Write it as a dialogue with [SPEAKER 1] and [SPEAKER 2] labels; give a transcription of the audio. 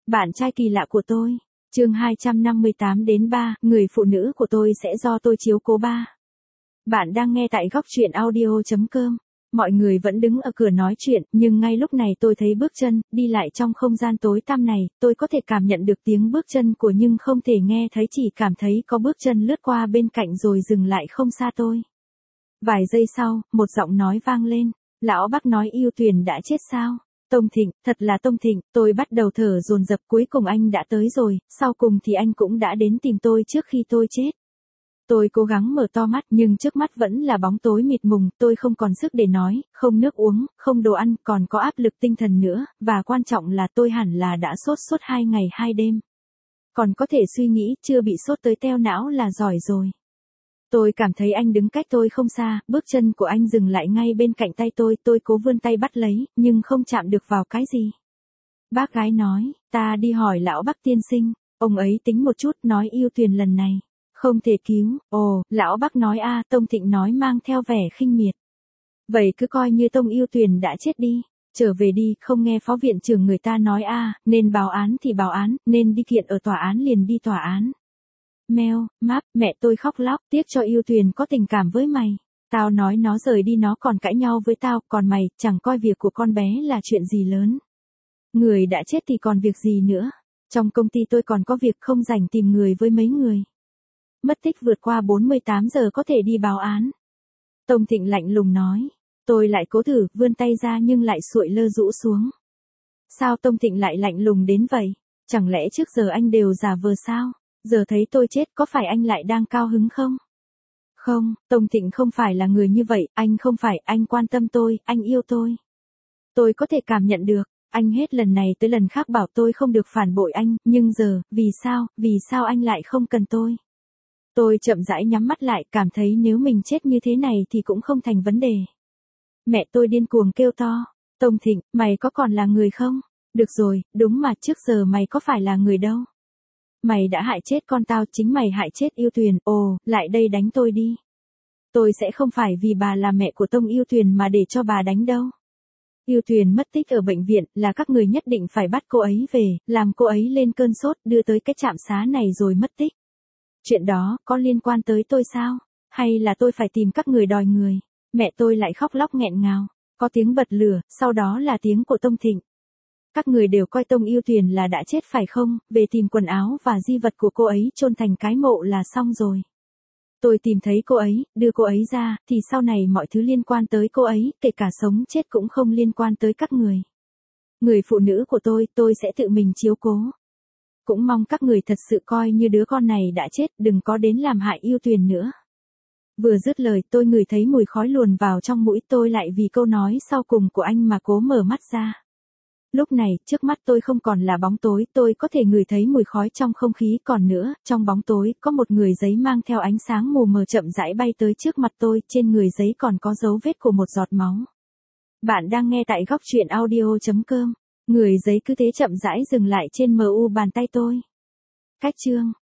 [SPEAKER 1] Bạn trai kỳ lạ của tôi. Chương 258 đến 3, người phụ nữ của tôi sẽ do tôi chiếu cố ba. Bạn đang nghe tại góc truyện audio.com. Mọi người vẫn đứng ở cửa nói chuyện, nhưng ngay lúc này tôi thấy bước chân đi lại trong không gian tối tăm này, tôi có thể cảm nhận được tiếng bước chân của nhưng không thể nghe thấy, chỉ cảm thấy có bước chân lướt qua bên cạnh rồi dừng lại không xa tôi. Vài giây sau, một giọng nói vang lên, lão Bác nói Yêu Tuyền đã chết sao? Tông Thịnh, thật là Tông Thịnh, tôi bắt đầu thở dồn dập, cuối cùng anh đã tới rồi, sau cùng thì anh cũng đã đến tìm tôi trước khi tôi chết. Tôi cố gắng mở to mắt nhưng trước mắt vẫn là bóng tối mịt mùng, tôi không còn sức để nói, không nước uống, không đồ ăn, còn có áp lực tinh thần nữa, và quan trọng là tôi hẳn là đã sốt suốt 2 ngày 2 đêm. Còn có thể suy nghĩ, chưa bị sốt tới teo não là giỏi rồi. Tôi cảm thấy anh đứng cách tôi không xa, bước chân của anh dừng lại ngay bên cạnh tay tôi cố vươn tay bắt lấy, nhưng không chạm được vào cái gì. Bác gái nói, ta đi hỏi lão Bác tiên sinh, ông ấy tính một chút nói Yêu Tuyền lần này không thể cứu. Ồ, lão Bác nói a, Tông Thịnh nói mang theo vẻ khinh miệt. Vậy cứ coi như Tông Yêu Tuyền đã chết đi, trở về đi, không nghe phó viện trưởng người ta nói a, nên báo án thì báo án, nên đi kiện ở tòa án liền đi tòa án. Meo, map, mẹ tôi khóc lóc, tiếc cho Yêu Tuyền có tình cảm với mày. Tao nói nó rời đi nó còn cãi nhau với tao, còn mày, chẳng coi việc của con bé là chuyện gì lớn. Người đã chết thì còn việc gì nữa. Trong công ty tôi còn có việc không rảnh tìm người với mấy người. Mất tích vượt qua 48 giờ có thể đi báo án. Tông Thịnh lạnh lùng nói. Tôi lại cố thử, vươn tay ra nhưng lại sụi lơ rũ xuống. Sao Tông Thịnh lại lạnh lùng đến vậy? Chẳng lẽ trước giờ anh đều giả vờ sao? Giờ thấy tôi chết có phải anh lại đang cao hứng không? Không, Tông Thịnh không phải là người như vậy, anh không phải, anh quan tâm tôi, anh yêu tôi. Tôi có thể cảm nhận được, anh hết lần này tới lần khác bảo tôi không được phản bội anh, nhưng giờ, vì sao anh lại không cần tôi? Tôi chậm rãi nhắm mắt lại, cảm thấy nếu mình chết như thế này thì cũng không thành vấn đề. Mẹ tôi điên cuồng kêu to, Tông Thịnh, mày có còn là người không? Được rồi, đúng mà trước giờ mày có phải là người đâu. Mày đã hại chết con tao, chính mày hại chết Yêu Tuyền, ồ, lại đây đánh tôi đi. Tôi sẽ không phải vì bà là mẹ của Tông Yêu Tuyền mà để cho bà đánh đâu. Yêu Tuyền mất tích ở bệnh viện, là các người nhất định phải bắt cô ấy về, làm cô ấy lên cơn sốt, đưa tới cái trạm xá này rồi mất tích. Chuyện đó, có liên quan tới tôi sao? Hay là tôi phải tìm các người đòi người? Mẹ tôi lại khóc lóc nghẹn ngào, có tiếng bật lửa, sau đó là tiếng của Tông Thịnh. Các người đều coi Tông Yêu Tuyền là đã chết phải không? Về tìm quần áo và di vật của cô ấy chôn thành cái mộ là xong rồi. Tôi tìm thấy cô ấy, đưa cô ấy ra, thì sau này mọi thứ liên quan tới cô ấy, kể cả sống chết cũng không liên quan tới các người. Người phụ nữ của tôi sẽ tự mình chiếu cố. Cũng mong các người thật sự coi như đứa con này đã chết, đừng có đến làm hại Yêu Tuyền nữa. Vừa dứt lời tôi ngửi thấy mùi khói luồn vào trong mũi, tôi lại vì câu nói sau cùng của anh mà cố mở mắt ra. Lúc này, trước mắt tôi không còn là bóng tối, tôi có thể ngửi thấy mùi khói trong không khí, còn nữa, trong bóng tối, có một người giấy mang theo ánh sáng mù mờ chậm rãi bay tới trước mặt tôi, trên người giấy còn có dấu vết của một giọt máu. Bạn đang nghe tại góc truyện audio.com. Người giấy cứ thế chậm rãi dừng lại trên mu bàn tay tôi. Cách chương.